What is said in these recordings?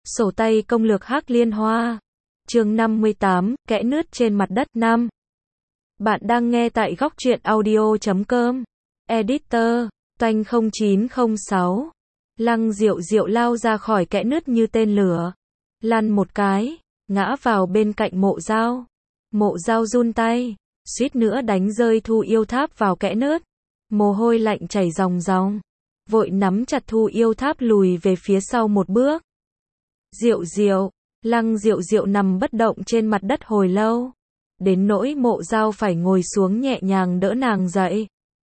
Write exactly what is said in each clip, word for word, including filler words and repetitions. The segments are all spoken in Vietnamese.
Sổ tay công lược Hắc Liên Hoa. Chương năm mươi tám, kẽ nứt trên mặt đất năm. Bạn đang nghe tại góc truyện audio chấm com. Editor, Toanh không chín không sáu. Lăng Diệu Diệu lao ra khỏi kẽ nứt như tên lửa. Lăn một cái, ngã vào bên cạnh Mộ Dao. Mộ Dao run tay, suýt nữa đánh rơi Thu Yêu Tháp vào kẽ nứt. Mồ hôi lạnh chảy ròng ròng. Vội nắm chặt Thu Yêu Tháp lùi về phía sau một bước. Diệu Diệu, Lăng Diệu Diệu nằm bất động trên mặt đất hồi lâu. Đến nỗi Mộ Dao phải ngồi xuống nhẹ nhàng đỡ nàng dậy.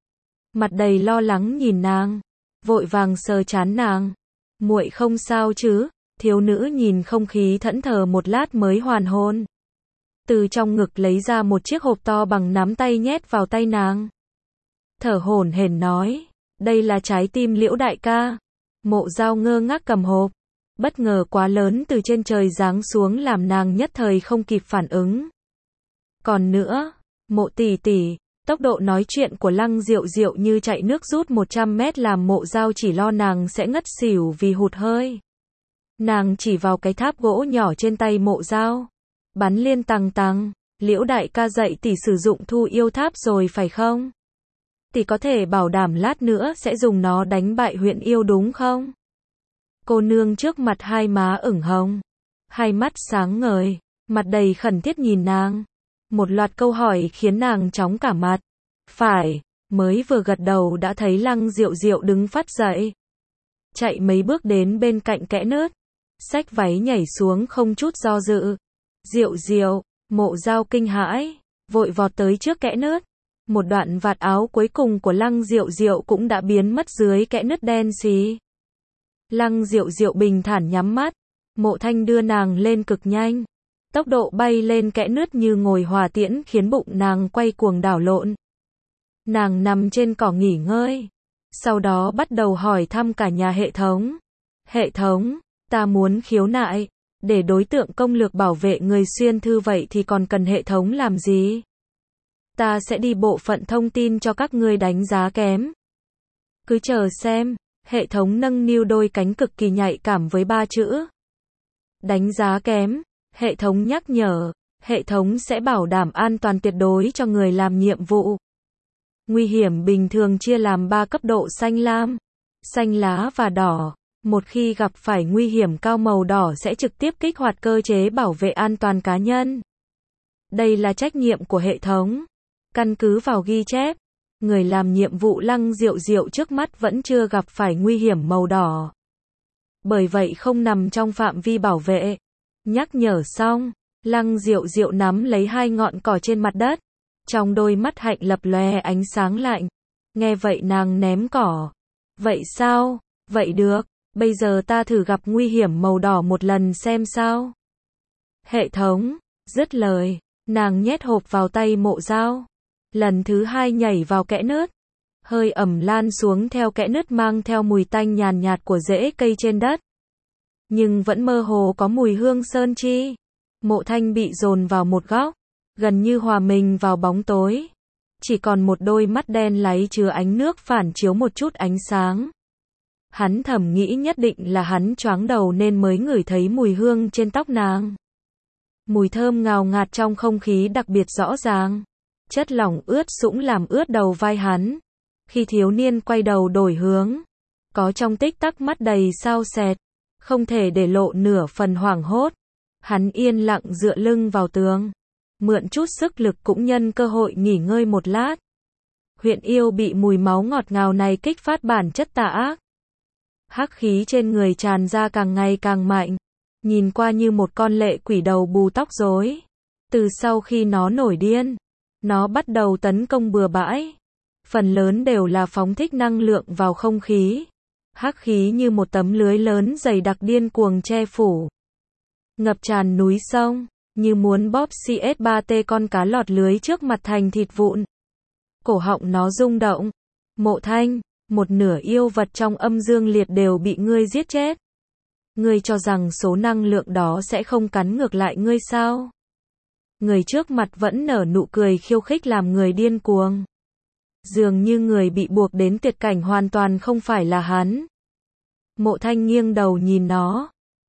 Mặt đầy lo lắng nhìn nàng, vội vàng sờ trán nàng. Muội không sao chứ? Thiếu nữ nhìn không khí thẫn thờ một lát mới hoàn hồn. Từ trong ngực lấy ra một chiếc hộp to bằng nắm tay nhét vào tay nàng. Thở hổn hển nói, đây là trái tim Liễu đại ca. Mộ Dao ngơ ngác cầm hộp. Bất ngờ quá lớn từ trên trời giáng xuống làm nàng nhất thời không kịp phản ứng. Còn nữa, Mộ tỷ tỷ, tốc độ nói chuyện của Lăng Diệu Diệu như chạy nước rút một trăm mét làm Mộ Dao chỉ lo nàng sẽ ngất xỉu vì hụt hơi. Nàng chỉ vào cái tháp gỗ nhỏ trên tay Mộ Dao. Bắn liên tằng tằng, Liễu đại ca dạy tỷ sử dụng Thu Yêu Tháp rồi phải không? Tỷ có thể bảo đảm lát nữa sẽ dùng nó đánh bại huyện yêu đúng không? Cô nương trước mặt hai má ửng hồng, hai mắt sáng ngời, mặt đầy khẩn thiết nhìn nàng. Một loạt câu hỏi khiến nàng chóng cả mặt. Phải, mới vừa gật đầu đã thấy Lăng Diệu Diệu đứng phát dậy. Chạy mấy bước đến bên cạnh kẽ nứt, xách váy nhảy xuống không chút do dự. Diệu Diệu, Mộ Dao kinh hãi, vội vọt tới trước kẽ nứt. Một đoạn vạt áo cuối cùng của Lăng Diệu Diệu cũng đã biến mất dưới kẽ nứt đen xì. Lăng Diệu Diệu bình thản nhắm mắt. Mộ Thanh đưa nàng lên cực nhanh. Tốc độ bay lên kẽ nứt như ngồi hỏa tiễn khiến bụng nàng quay cuồng đảo lộn. Nàng nằm trên cỏ nghỉ ngơi. Sau đó bắt đầu hỏi thăm cả nhà hệ thống. Hệ thống, ta muốn khiếu nại. Để đối tượng công lược bảo vệ người xuyên thư vậy thì còn cần hệ thống làm gì? Ta sẽ đi bộ phận thông tin cho các ngươi đánh giá kém. Cứ chờ xem. Hệ thống nâng niu đôi cánh cực kỳ nhạy cảm với ba chữ. Đánh giá kém. Hệ thống nhắc nhở. Hệ thống sẽ bảo đảm an toàn tuyệt đối cho người làm nhiệm vụ. Nguy hiểm bình thường chia làm ba cấp độ xanh lam, xanh lá và đỏ. Một khi gặp phải nguy hiểm cao màu đỏ sẽ trực tiếp kích hoạt cơ chế bảo vệ an toàn cá nhân. Đây là trách nhiệm của hệ thống. Căn cứ vào ghi chép, người làm nhiệm vụ Lăng Diệu Diệu trước mắt vẫn chưa gặp phải nguy hiểm màu đỏ. Bởi vậy không nằm trong phạm vi bảo vệ. Nhắc nhở xong, Lăng Diệu Diệu nắm lấy hai ngọn cỏ trên mặt đất. Trong đôi mắt hạnh lập lòe ánh sáng lạnh. Nghe vậy nàng ném cỏ. Vậy sao? Vậy được, bây giờ ta thử gặp nguy hiểm màu đỏ một lần xem sao. Hệ thống, dứt lời, nàng nhét hộp vào tay Mộ Dao. Lần thứ hai nhảy vào kẽ nứt. Hơi ẩm lan xuống theo kẽ nứt mang theo mùi tanh nhàn nhạt của rễ cây trên đất. Nhưng vẫn mơ hồ có mùi hương sơn chi. Mộ Thanh bị dồn vào một góc, gần như hòa mình vào bóng tối. Chỉ còn một đôi mắt đen láy chứa ánh nước phản chiếu một chút ánh sáng. Hắn thầm nghĩ nhất định là hắn choáng đầu nên mới ngửi thấy mùi hương trên tóc nàng. Mùi thơm ngào ngạt trong không khí đặc biệt rõ ràng. Chất lỏng ướt sũng làm ướt đầu vai hắn. Khi thiếu niên quay đầu đổi hướng, có trong tích tắc mắt đầy sao sẹt, không thể để lộ nửa phần hoảng hốt. Hắn yên lặng dựa lưng vào tường, mượn chút sức lực cũng nhân cơ hội nghỉ ngơi một lát. Huyện yêu bị mùi máu ngọt ngào này kích phát bản chất tà ác. Hắc khí trên người tràn ra càng ngày càng mạnh, nhìn qua như một con lệ quỷ đầu bù tóc rối. Từ sau khi nó nổi điên, nó bắt đầu tấn công bừa bãi. Phần lớn đều là phóng thích năng lượng vào không khí. Hắc khí như một tấm lưới lớn dày đặc điên cuồng che phủ. Ngập tràn núi sông, như muốn bóp xê ét ba tê con cá lọt lưới trước mặt thành thịt vụn. Cổ họng nó rung động. Mộ Thanh, một nửa yêu vật trong âm dương liệt đều bị ngươi giết chết. Ngươi cho rằng số năng lượng đó sẽ không cắn ngược lại ngươi sao? Người trước mặt vẫn nở nụ cười khiêu khích làm người điên cuồng. Dường như người bị buộc đến tuyệt cảnh hoàn toàn không phải là hắn. Mộ Thanh nghiêng đầu nhìn nó.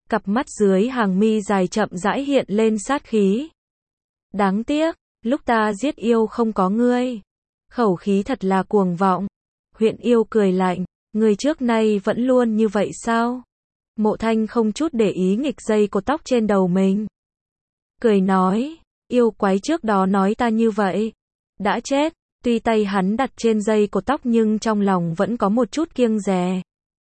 Cặp mắt dưới hàng mi dài chậm rãi hiện lên sát khí. Đáng tiếc, lúc ta giết yêu không có ngươi. Khẩu khí thật là cuồng vọng. Huyện yêu cười lạnh, người trước nay vẫn luôn như vậy sao? Mộ Thanh không chút để ý nghịch dây cột tóc trên đầu mình. Cười nói, yêu quái trước đó nói ta như vậy. Đã chết, tuy tay hắn đặt trên dây cột tóc nhưng trong lòng vẫn có một chút kiêng dè.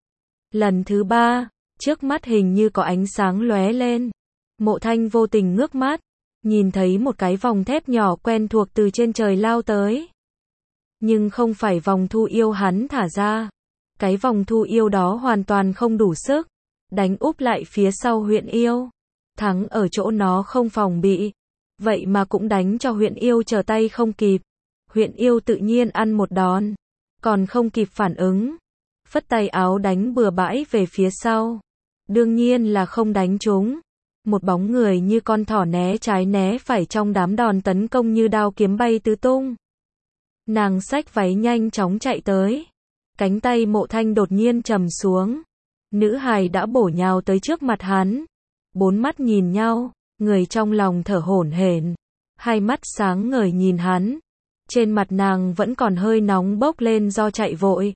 Lần thứ ba, trước mắt hình như có ánh sáng lóe lên. Mộ Thanh vô tình ngước mắt, nhìn thấy một cái vòng thép nhỏ quen thuộc từ trên trời lao tới. Nhưng không phải vòng thu yêu hắn thả ra. Cái vòng thu yêu đó hoàn toàn không đủ sức. Đánh úp lại phía sau huyện yêu. Thắng ở chỗ nó không phòng bị. Vậy mà cũng đánh cho huyện yêu trở tay không kịp. Huyện yêu tự nhiên ăn một đòn. Còn không kịp phản ứng. Phất tay áo đánh bừa bãi về phía sau. Đương nhiên là không đánh trúng. Một bóng người như con thỏ né trái né phải trong đám đòn tấn công như đao kiếm bay tứ tung. Nàng xách váy nhanh chóng chạy tới. Cánh tay Mộ Thanh đột nhiên trầm xuống. Nữ hài đã bổ nhào tới trước mặt hắn. Bốn mắt nhìn nhau, người trong lòng thở hổn hển. Hai mắt sáng ngời nhìn hắn. Trên mặt nàng vẫn còn hơi nóng bốc lên do chạy vội.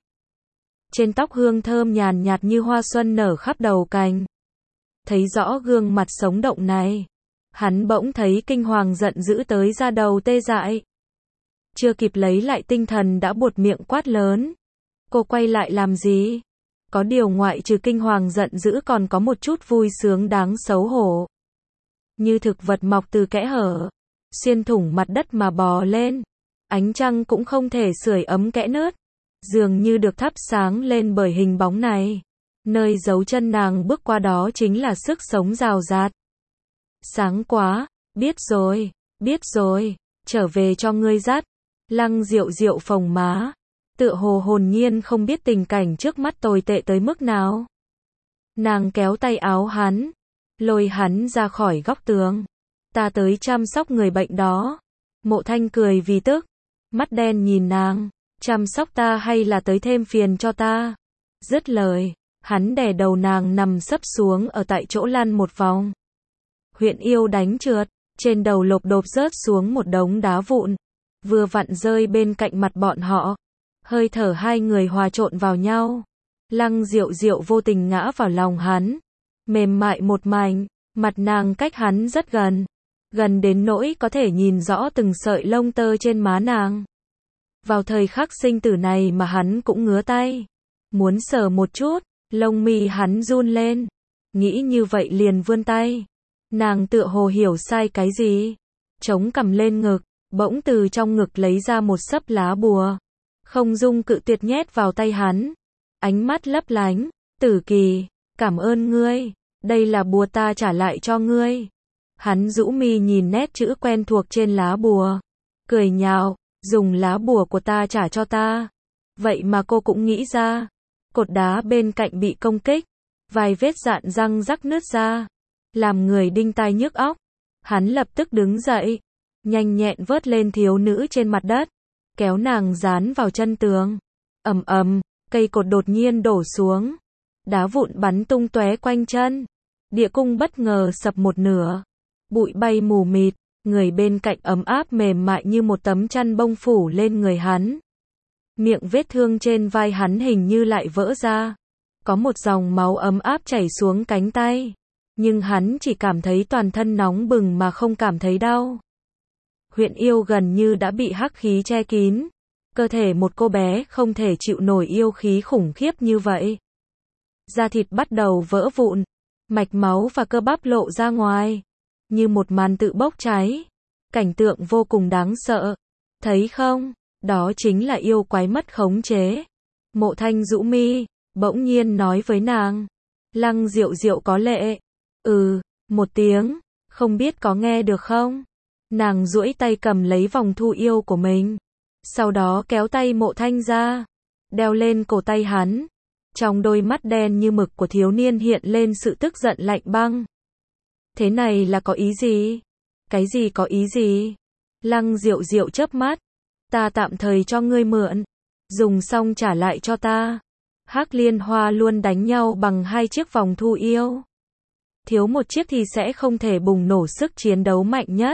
Trên tóc hương thơm nhàn nhạt như hoa xuân nở khắp đầu cành. Thấy rõ gương mặt sống động này. Hắn bỗng thấy kinh hoàng giận dữ tới da đầu tê dại. Chưa kịp lấy lại tinh thần đã buột miệng quát lớn. Cô quay lại làm gì? Có điều ngoại trừ kinh hoàng giận dữ còn có một chút vui sướng đáng xấu hổ. Như thực vật mọc từ kẽ hở, xuyên thủng mặt đất mà bò lên. Ánh trăng cũng không thể sưởi ấm kẽ nớt. Dường như được thắp sáng lên bởi hình bóng này. Nơi dấu chân nàng bước qua đó chính là sức sống rào rạt. Sáng quá, biết rồi, biết rồi, trở về cho ngươi dắt. Lăng Diệu Diệu phồng má. Tựa hồ hồn nhiên không biết tình cảnh trước mắt tồi tệ tới mức nào. Nàng kéo tay áo hắn, lôi hắn ra khỏi góc tường. Ta tới chăm sóc người bệnh đó. Mộ Thanh cười vì tức, mắt đen nhìn nàng. Chăm sóc ta hay là tới thêm phiền cho ta? Dứt lời, hắn đè đầu nàng nằm sấp xuống ở tại chỗ lăn một vòng. Huyện yêu đánh trượt, trên đầu lộp độp rớt xuống một đống đá vụn. Vừa vặn rơi bên cạnh mặt bọn họ. Hơi thở hai người hòa trộn vào nhau. Lăng Diệu Diệu vô tình ngã vào lòng hắn. Mềm mại một mảnh, mặt nàng cách hắn rất gần. Gần đến nỗi có thể nhìn rõ từng sợi lông tơ trên má nàng. Vào thời khắc sinh tử này mà hắn cũng ngứa tay. Muốn sờ một chút, lông mi hắn run lên. Nghĩ như vậy liền vươn tay. Nàng tựa hồ hiểu sai cái gì. Chống cằm lên ngực, bỗng từ trong ngực lấy ra một xấp lá bùa. Không dung cự tuyệt nhét vào tay hắn. Ánh mắt lấp lánh, Tử Kỳ, cảm ơn ngươi. Đây là bùa ta trả lại cho ngươi. Hắn rũ mi nhìn nét chữ quen thuộc trên lá bùa. Cười nhạo. Dùng lá bùa của ta trả cho ta. Vậy mà cô cũng nghĩ ra. Cột đá bên cạnh bị công kích. Vài vết dạn răng rắc nứt ra. Làm người đinh tai nhức óc. Hắn lập tức đứng dậy. Nhanh nhẹn vớt lên thiếu nữ trên mặt đất. Kéo nàng dán vào chân tường. Ầm ầm, cây cột đột nhiên đổ xuống. Đá vụn bắn tung tóe quanh chân. Địa cung bất ngờ sập một nửa. Bụi bay mù mịt. Người bên cạnh ấm áp mềm mại như một tấm chăn bông phủ lên người hắn. Miệng vết thương trên vai hắn hình như lại vỡ ra. Có một dòng máu ấm áp chảy xuống cánh tay. Nhưng hắn chỉ cảm thấy toàn thân nóng bừng mà không cảm thấy đau. Huyện yêu gần như đã bị hắc khí che kín. Cơ thể một cô bé không thể chịu nổi yêu khí khủng khiếp như vậy. Da thịt bắt đầu vỡ vụn. Mạch máu và cơ bắp lộ ra ngoài. Như một màn tự bốc cháy. Cảnh tượng vô cùng đáng sợ. Thấy không? Đó chính là yêu quái mất khống chế. Mộ Thanh rũ mi, bỗng nhiên nói với nàng. Lăng Diệu Diệu có lệ. Ừ, một tiếng, không biết có nghe được không? Nàng duỗi tay cầm lấy vòng thu yêu của mình. Sau đó kéo tay Mộ Thanh ra. Đeo lên cổ tay hắn. Trong đôi mắt đen như mực của thiếu niên hiện lên sự tức giận lạnh băng. Thế này là có ý gì? Cái gì có ý gì? Lăng Diệu Diệu chớp mắt. Ta tạm thời cho ngươi mượn. Dùng xong trả lại cho ta. Hắc Liên Hoa luôn đánh nhau bằng hai chiếc vòng thu yêu. thiếu một chiếc thì sẽ không thể bùng nổ sức chiến đấu mạnh nhất.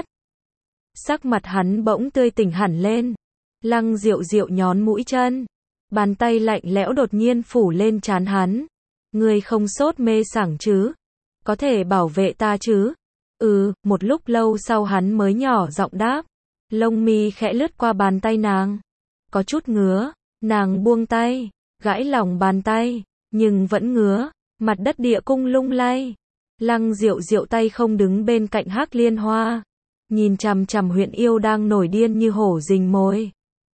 Sắc mặt hắn bỗng tươi tỉnh hẳn lên. Lăng Diệu Diệu nhón mũi chân. Bàn tay lạnh lẽo đột nhiên phủ lên trán hắn. Ngươi không sốt mê sảng chứ? Có thể bảo vệ ta chứ? Ừ, một lúc lâu sau hắn mới nhỏ giọng đáp. Lông mi khẽ lướt qua bàn tay nàng. Có chút ngứa, nàng buông tay, gãi lòng bàn tay, nhưng vẫn ngứa, mặt đất địa cung lung lay. Lăng Diệu Diệu tay không đứng bên cạnh Hắc Liên Hoa, nhìn chằm chằm Huyền Yêu đang nổi điên như hổ rình mồi.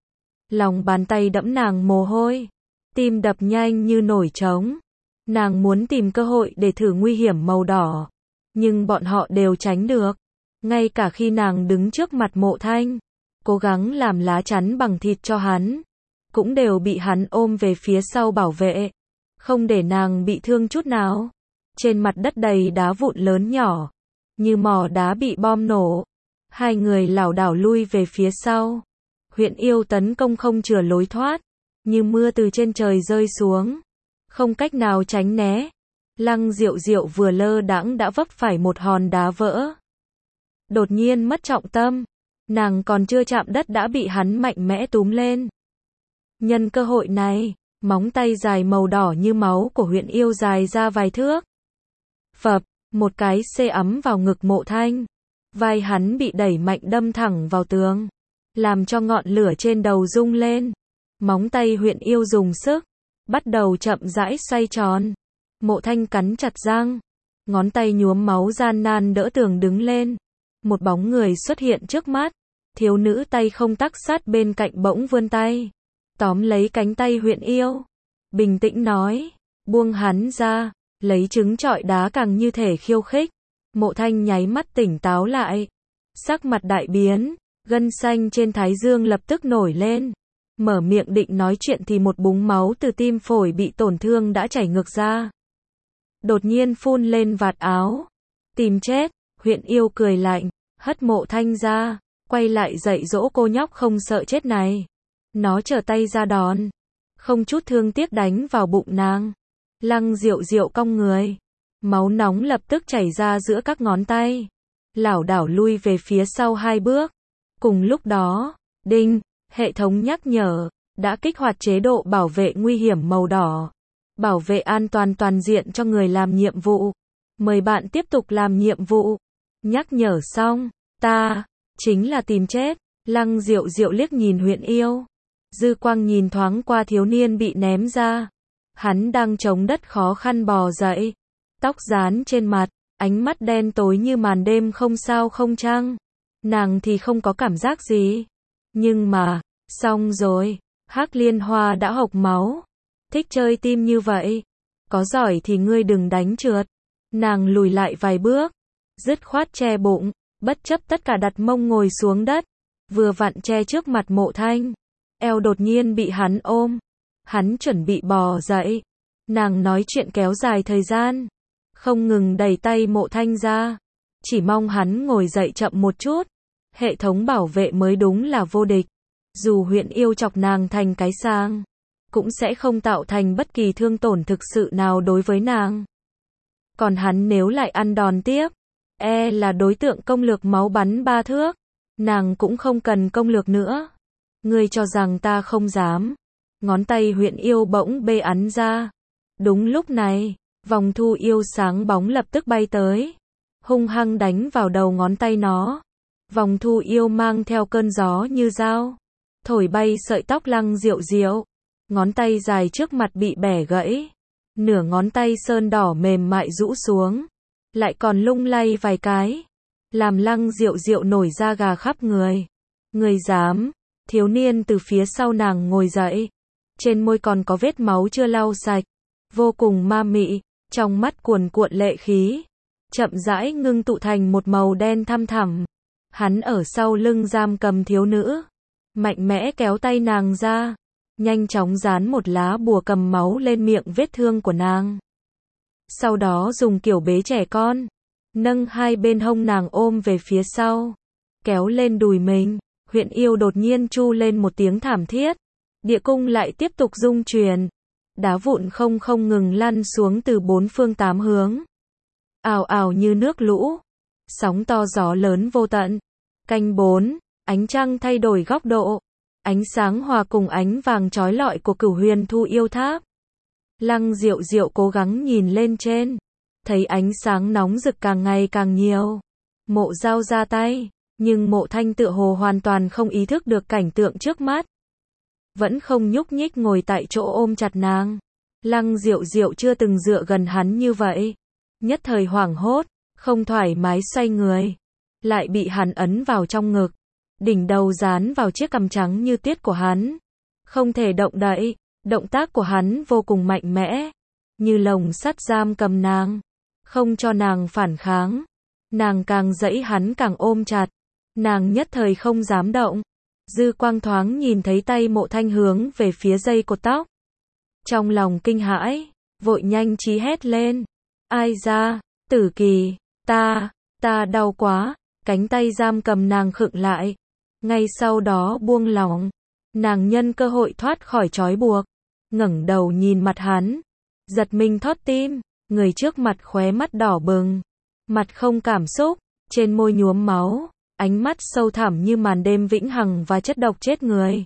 Lòng bàn tay đẫm nàng mồ hôi, tim đập nhanh như nổi trống. Nàng muốn tìm cơ hội để thử nguy hiểm màu đỏ, nhưng bọn họ đều tránh được. Ngay cả khi nàng đứng trước mặt Mộ Thanh, cố gắng làm lá chắn bằng thịt cho hắn, cũng đều bị hắn ôm về phía sau bảo vệ, không để nàng bị thương chút nào. Trên mặt đất đầy đá vụn lớn nhỏ, như mỏ đá bị bom nổ. Hai người lảo đảo lui về phía sau. Huyền Yêu tấn công không chừa lối thoát, như mưa từ trên trời rơi xuống, không cách nào tránh né. Lăng Diệu Diệu vừa lơ đãng đã vấp phải một hòn đá vỡ. Đột nhiên mất trọng tâm, nàng còn chưa chạm đất đã bị hắn mạnh mẽ túm lên. Nhân cơ hội này, móng tay dài màu đỏ như máu của Huyền Yêu dài ra vài thước. Phập, một cái xê ấm vào ngực Mộ Thanh. Vai hắn bị đẩy mạnh đâm thẳng vào tường, làm cho ngọn lửa trên đầu rung lên. Móng tay Huyền Yêu dùng sức, bắt đầu chậm rãi xoay tròn. Mộ Thanh cắn chặt răng, ngón tay nhuốm máu gian nan đỡ tường đứng lên. Một bóng người xuất hiện trước mắt. Thiếu nữ tay không tắc sát bên cạnh bỗng vươn tay, tóm lấy cánh tay Huyền Yêu, bình tĩnh nói, buông hắn ra. Lấy trứng trọi đá càng như thể khiêu khích. Mộ Thanh nháy mắt tỉnh táo lại, sắc mặt đại biến, gân xanh trên thái dương lập tức nổi lên. Mở miệng định nói chuyện thì một búng máu từ tim phổi bị tổn thương đã chảy ngược ra, đột nhiên phun lên vạt áo. Tìm chết. Huyền Yêu cười lạnh, hất Mộ Thanh ra, quay lại dạy dỗ cô nhóc không sợ chết này. Nó trở tay ra đòn, không chút thương tiếc đánh vào bụng nàng. Lăng Diệu Diệu cong người, máu nóng lập tức chảy ra giữa các ngón tay, lảo đảo lui về phía sau hai bước. Cùng lúc đó, đinh, hệ thống nhắc nhở, đã kích hoạt chế độ bảo vệ nguy hiểm màu đỏ, bảo vệ an toàn toàn diện cho người làm nhiệm vụ. Mời bạn tiếp tục làm nhiệm vụ. Nhắc nhở xong, ta, chính là tìm chết. Lăng Diệu Diệu liếc nhìn Huyền Yêu, dư quang nhìn thoáng qua thiếu niên bị ném ra. Hắn đang chống đất khó khăn bò dậy, tóc dán trên mặt, ánh mắt đen tối như màn đêm không sao không trăng. Nàng thì không có cảm giác gì. Nhưng mà, xong rồi, Hắc Liên Hoa đã hộc máu. Thích chơi tim như vậy, có giỏi thì ngươi đừng đánh trượt. Nàng lùi lại vài bước, dứt khoát che bụng, bất chấp tất cả đặt mông ngồi xuống đất, vừa vặn che trước mặt Mộ Thanh. Eo đột nhiên bị hắn ôm. Hắn chuẩn bị bò dậy. Nàng nói chuyện kéo dài thời gian, không ngừng đẩy tay Mộ Thanh ra, chỉ mong hắn ngồi dậy chậm một chút. Hệ thống bảo vệ mới đúng là vô địch. Dù Huyền Yêu chọc nàng thành cái sang, cũng sẽ không tạo thành bất kỳ thương tổn thực sự nào đối với nàng. Còn hắn nếu lại ăn đòn tiếp, e là đối tượng công lược máu bắn ba thước. Nàng cũng không cần công lược nữa. Ngươi cho rằng ta không dám. Ngón tay Huyền Yêu bỗng bê ắn ra. Đúng lúc này, vòng thu yêu sáng bóng lập tức bay tới, hung hăng đánh vào đầu ngón tay nó. Vòng thu yêu mang theo cơn gió như dao, thổi bay sợi tóc Lăng Diệu Diệu. Ngón tay dài trước mặt bị bẻ gãy, nửa ngón tay sơn đỏ mềm mại rũ xuống, lại còn lung lay vài cái, làm Lăng Diệu Diệu nổi da gà khắp người. Người dám? Thiếu niên từ phía sau nàng ngồi dậy, trên môi còn có vết máu chưa lau sạch, vô cùng ma mị, trong mắt cuồn cuộn lệ khí, chậm rãi ngưng tụ thành một màu đen thăm thẳm. Hắn ở sau lưng giam cầm thiếu nữ, mạnh mẽ kéo tay nàng ra, nhanh chóng dán một lá bùa cầm máu lên miệng vết thương của nàng. Sau đó dùng kiểu bế trẻ con, nâng hai bên hông nàng ôm về phía sau, kéo lên đùi mình. Huyền Yêu đột nhiên chu lên một tiếng thảm thiết, địa cung lại tiếp tục rung chuyển, đá vụn không không ngừng lăn xuống từ bốn phương tám hướng. ào ào như nước lũ, sóng to gió lớn vô tận. Canh bốn, ánh trăng thay đổi góc độ, ánh sáng hòa cùng ánh vàng chói lọi của Cửu Huyền Thu Yêu Tháp. Lăng Diệu Diệu cố gắng nhìn lên trên, thấy ánh sáng nóng rực càng ngày càng nhiều. Mộ Dao ra tay, nhưng Mộ Thanh tựa hồ hoàn toàn không ý thức được cảnh tượng trước mắt. Vẫn không nhúc nhích ngồi tại chỗ ôm chặt nàng. Lăng Diệu Diệu chưa từng dựa gần hắn như vậy. Nhất thời hoảng hốt, không thoải mái xoay người. Lại bị hắn ấn vào trong ngực. Đỉnh đầu dán vào chiếc cằm trắng như tuyết của hắn. Không thể động đậy, động tác của hắn vô cùng mạnh mẽ. Như lồng sắt giam cầm nàng. Không cho nàng phản kháng. Nàng càng dẫy hắn càng ôm chặt. Nàng nhất thời không dám động. Dư quang thoáng nhìn thấy tay Mộ Thanh hướng về phía dây cột tóc. Trong lòng kinh hãi, vội nhanh trí hét lên. Ai ra, Tử Kỳ, ta, ta đau quá, cánh tay giam cầm nàng khựng lại. Ngay sau đó buông lỏng, nàng nhân cơ hội thoát khỏi trói buộc, ngẩng đầu nhìn mặt hắn, giật mình thót tim, người trước mặt khóe mắt đỏ bừng, mặt không cảm xúc, trên môi nhuốm máu, ánh mắt sâu thẳm như màn đêm vĩnh hằng và chất độc chết người.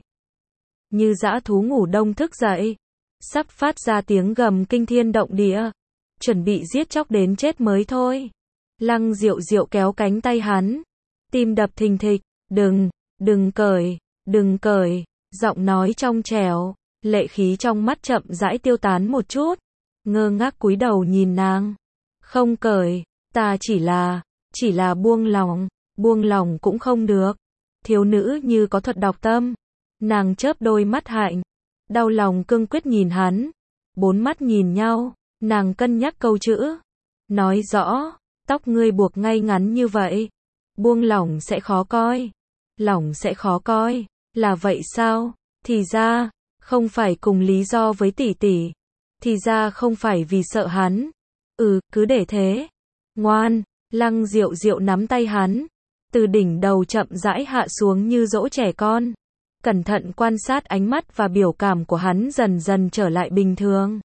Như dã thú ngủ đông thức dậy, sắp phát ra tiếng gầm kinh thiên động địa, chuẩn bị giết chóc đến chết mới thôi. Lăng Diệu Diệu kéo cánh tay hắn, tim đập thình thịch, đừng, đừng cởi, đừng cởi, giọng nói trong trẻo, lệ khí trong mắt chậm rãi tiêu tán một chút, ngơ ngác cúi đầu nhìn nàng. Không cởi, ta chỉ là, chỉ là buông lòng, buông lòng cũng không được. Thiếu nữ như có thuật đọc tâm, nàng chớp đôi mắt hạnh, đau lòng cương quyết nhìn hắn, bốn mắt nhìn nhau, nàng cân nhắc câu chữ, nói rõ, tóc ngươi buộc ngay ngắn như vậy, buông lỏng sẽ khó coi, lỏng sẽ khó coi, là vậy sao? Thì ra, không phải cùng lý do với tỷ tỷ, thì ra không phải vì sợ hắn, ừ, cứ để thế, ngoan. Lăng Diệu Diệu nắm tay hắn, từ đỉnh đầu chậm rãi hạ xuống như dỗ trẻ con, cẩn thận quan sát ánh mắt và biểu cảm của hắn dần dần trở lại bình thường.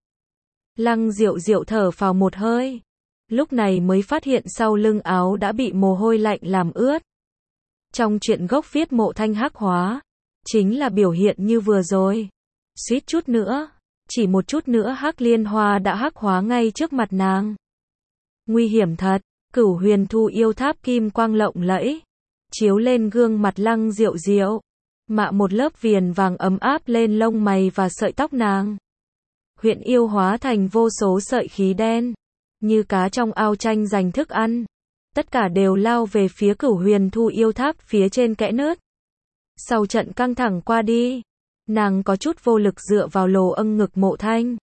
Lăng Diệu Diệu thở phào một hơi, lúc này mới phát hiện sau lưng áo đã bị mồ hôi lạnh làm ướt. Trong truyện gốc viết Mộ Thanh hắc hóa, chính là biểu hiện như vừa rồi. Suýt chút nữa, chỉ một chút nữa Hắc Liên Hoa đã hắc hóa ngay trước mặt nàng. Nguy hiểm thật. Cửu Huyền Thu Yêu Tháp kim quang lộng lẫy, chiếu lên gương mặt Lăng Diệu Diệu, mạ một lớp viền vàng ấm áp lên lông mày và sợi tóc nàng. Huyền yêu hóa thành vô số sợi khí đen, như cá trong ao tranh giành thức ăn. Tất cả đều lao về phía Cửu Huyền Thu Yêu Tháp phía trên kẽ nứt. Sau trận căng thẳng qua đi, nàng có chút vô lực dựa vào lồ âng ngực Mộ Thanh.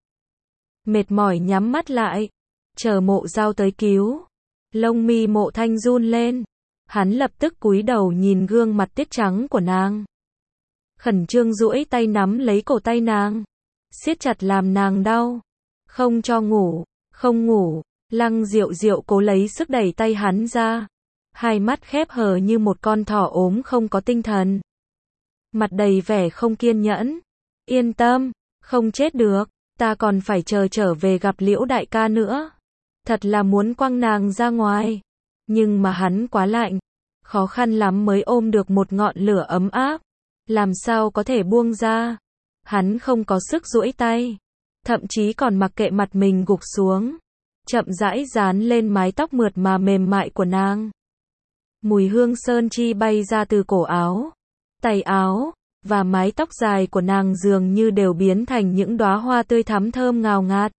Mệt mỏi nhắm mắt lại, chờ Mộ Dao tới cứu. Lông mi Mộ Thanh run lên, hắn lập tức cúi đầu nhìn gương mặt tiết trắng của nàng. Khẩn trương duỗi tay nắm lấy cổ tay nàng, siết chặt làm nàng đau, không cho ngủ, không ngủ. Lăng Diệu Diệu cố lấy sức đẩy tay hắn ra, hai mắt khép hờ như một con thỏ ốm không có tinh thần. Mặt đầy vẻ không kiên nhẫn, yên tâm, không chết được, ta còn phải chờ trở về gặp Liễu đại ca nữa. Thật là muốn quăng nàng ra ngoài, nhưng mà hắn quá lạnh, khó khăn lắm mới ôm được một ngọn lửa ấm áp, làm sao có thể buông ra. Hắn không có sức duỗi tay, thậm chí còn mặc kệ mặt mình gục xuống, chậm rãi dán lên mái tóc mượt mà mềm mại của nàng. Mùi hương sơn chi bay ra từ cổ áo, tay áo, và mái tóc dài của nàng dường như đều biến thành những đóa hoa tươi thắm thơm ngào ngạt.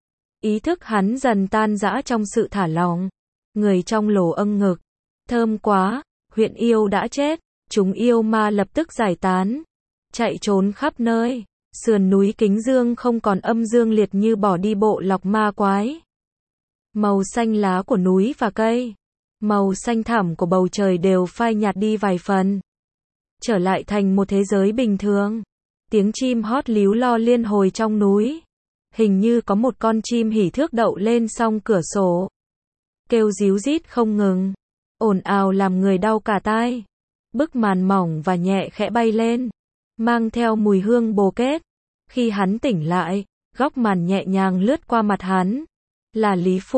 Ý thức hắn dần tan rã trong sự thả lỏng. Người trong lồ âng ngực. Thơm quá, huyện yêu đã chết. Chúng yêu ma lập tức giải tán, chạy trốn khắp nơi. Sườn núi Kính Dương không còn âm dương liệt như bỏ đi bộ lọc ma quái. Màu xanh lá của núi và cây, màu xanh thẳm của bầu trời đều phai nhạt đi vài phần. Trở lại thành một thế giới bình thường. Tiếng chim hót líu lo liên hồi trong núi. Hình như có một con chim hỉ thước đậu lên song cửa sổ. Kêu ríu rít không ngừng. Ồn ào làm người đau cả tai. Bức màn mỏng và nhẹ khẽ bay lên, mang theo mùi hương bồ kết. Khi hắn tỉnh lại, góc màn nhẹ nhàng lướt qua mặt hắn. Là Lý Phủ.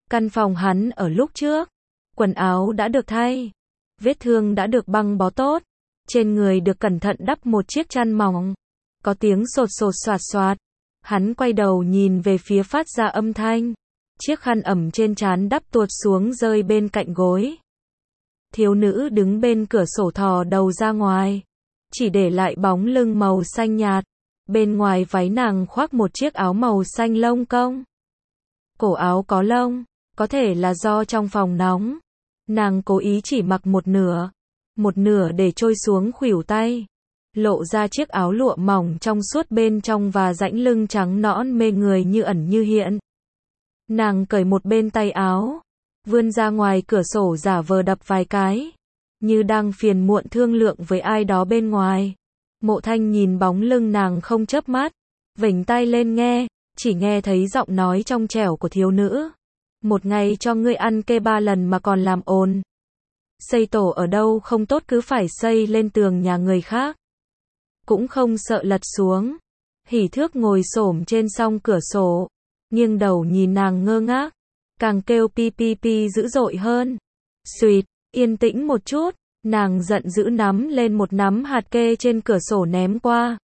Căn phòng hắn ở lúc trước, quần áo đã được thay, vết thương đã được băng bó tốt, trên người được cẩn thận đắp một chiếc chăn mỏng. Có tiếng sột sột soạt soạt, hắn quay đầu nhìn về phía phát ra âm thanh. Chiếc khăn ẩm trên trán đắp tuột xuống rơi bên cạnh gối. Thiếu nữ đứng bên cửa sổ thò đầu ra ngoài, chỉ để lại bóng lưng màu xanh nhạt. Bên ngoài váy nàng khoác một chiếc áo màu xanh lông công. Cổ áo có lông, có thể là do trong phòng nóng. Nàng cố ý chỉ mặc một nửa, một nửa để trôi xuống khuỷu tay, lộ ra chiếc áo lụa mỏng trong suốt bên trong và rãnh lưng trắng nõn mê người như ẩn như hiện. Nàng cởi một bên tay áo, vươn ra ngoài cửa sổ giả vờ đập vài cái, như đang phiền muộn thương lượng với ai đó bên ngoài. Mộ Thanh nhìn bóng lưng nàng không chớp mắt, vểnh tai lên nghe, chỉ nghe thấy giọng nói trong trẻo của thiếu nữ. Một ngày cho ngươi ăn kê ba lần mà còn làm ồn. Xây tổ ở đâu không tốt cứ phải xây lên tường nhà người khác. Cũng không sợ lật xuống. Hỉ Thước ngồi xổm trên song cửa sổ, nghiêng đầu nhìn nàng ngơ ngác, càng kêu pi pi pi dữ dội hơn. Xuyệt, yên tĩnh một chút, nàng giận dữ nắm lên một nắm hạt kê trên cửa sổ ném qua.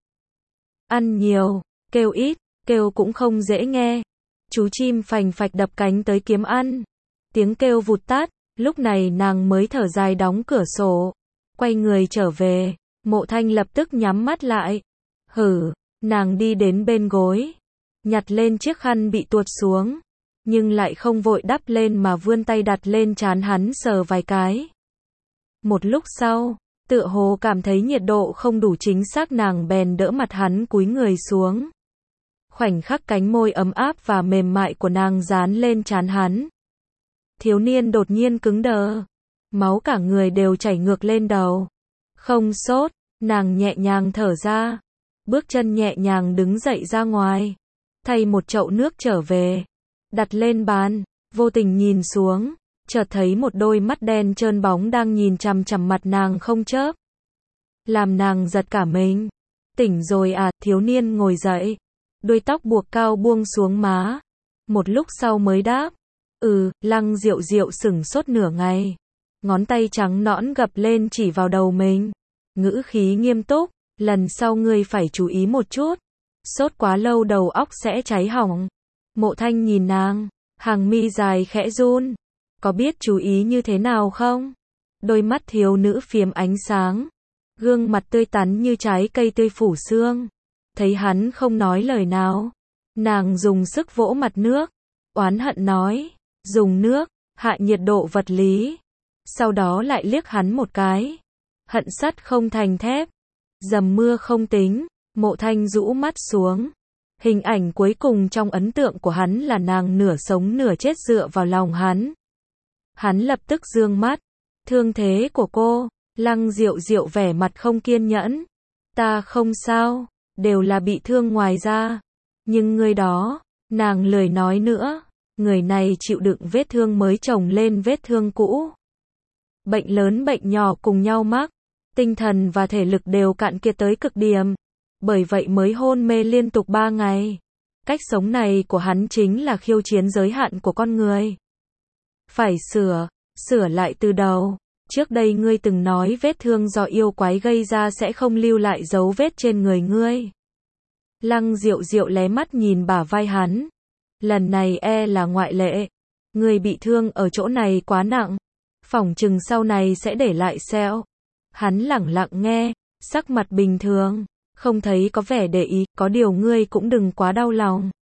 Ăn nhiều, kêu ít, kêu cũng không dễ nghe. Chú chim phành phạch đập cánh tới kiếm ăn. Tiếng kêu vụt tắt, lúc này nàng mới thở dài đóng cửa sổ, quay người trở về. Mộ Thanh lập tức nhắm mắt lại. Hử, nàng đi đến bên gối, nhặt lên chiếc khăn bị tuột xuống, nhưng lại không vội đắp lên mà vươn tay đặt lên trán hắn sờ vài cái. Một lúc sau, tựa hồ cảm thấy nhiệt độ không đủ chính xác, nàng bèn đỡ mặt hắn cúi người xuống. Khoảnh khắc cánh môi ấm áp và mềm mại của nàng dán lên trán hắn. Thiếu niên đột nhiên cứng đờ, máu cả người đều chảy ngược lên đầu. Không sốt, nàng nhẹ nhàng thở ra, bước chân nhẹ nhàng đứng dậy ra ngoài, thay một chậu nước trở về, đặt lên bàn, vô tình nhìn xuống, chợt thấy một đôi mắt đen trơn bóng đang nhìn chằm chằm mặt nàng không chớp. Làm nàng giật cả mình. Tỉnh rồi à? Thiếu niên ngồi dậy, đuôi tóc buộc cao buông xuống má. Một lúc sau mới đáp, ừ. Lăng Diệu Diệu sửng sốt nửa ngày, ngón tay trắng nõn gập lên chỉ vào đầu mình, ngữ khí nghiêm túc, lần sau ngươi phải chú ý một chút, sốt quá lâu đầu óc sẽ cháy hỏng. Mộ Thanh nhìn nàng, hàng mi dài khẽ run, có biết chú ý như thế nào không? Đôi mắt thiếu nữ phiếm ánh sáng, gương mặt tươi tắn như trái cây tươi phủ sương. Thấy hắn không nói lời nào, nàng dùng sức vỗ mặt nước, oán hận nói, dùng nước hạ nhiệt độ vật lý. Sau đó lại liếc hắn một cái, hận sắt không thành thép. Dầm mưa không tính. Mộ Thanh rũ mắt xuống. Hình ảnh cuối cùng trong ấn tượng của hắn là nàng nửa sống nửa chết dựa vào lòng hắn. Hắn lập tức dương mắt. Thương thế của cô? Lăng Diệu Diệu vẻ mặt không kiên nhẫn. Ta không sao, đều là bị thương ngoài da. Nhưng người đó, nàng lười nói nữa. Người này chịu đựng vết thương mới chồng lên vết thương cũ. Bệnh lớn bệnh nhỏ cùng nhau mắc. Tinh thần và thể lực đều cạn kiệt tới cực điểm. Bởi vậy mới hôn mê liên tục ba ngày. Cách sống này của hắn chính là khiêu chiến giới hạn của con người. Phải sửa, sửa lại từ đầu. Trước đây ngươi từng nói vết thương do yêu quái gây ra sẽ không lưu lại dấu vết trên người ngươi. Lăng Diệu Diệu lé mắt nhìn bả vai hắn. Lần này e là ngoại lệ. Ngươi bị thương ở chỗ này quá nặng, phỏng chừng sau này sẽ để lại sẹo. Hắn lẳng lặng nghe, sắc mặt bình thường, không thấy có vẻ để ý, có điều ngươi cũng đừng quá đau lòng.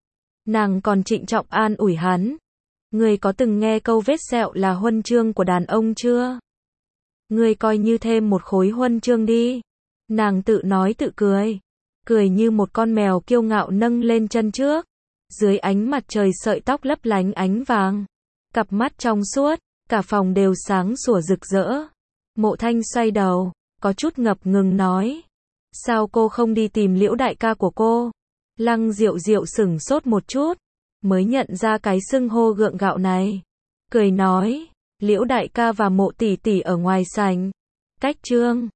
Nàng còn trịnh trọng an ủi hắn. Ngươi có từng nghe câu vết sẹo là huân chương của đàn ông chưa? Ngươi coi như thêm một khối huân chương đi. Nàng tự nói tự cười, cười như một con mèo kiêu ngạo nâng lên chân trước. Dưới ánh mặt trời sợi tóc lấp lánh ánh vàng, cặp mắt trong suốt, cả phòng đều sáng sủa rực rỡ. Mộ Thanh xoay đầu, có chút ngập ngừng nói, sao cô không đi tìm Liễu đại ca của cô? Lăng Diệu Diệu sửng sốt một chút, mới nhận ra cái xưng hô gượng gạo này, cười nói, Liễu đại ca và Mộ tỷ tỷ ở ngoài sảnh, cách trương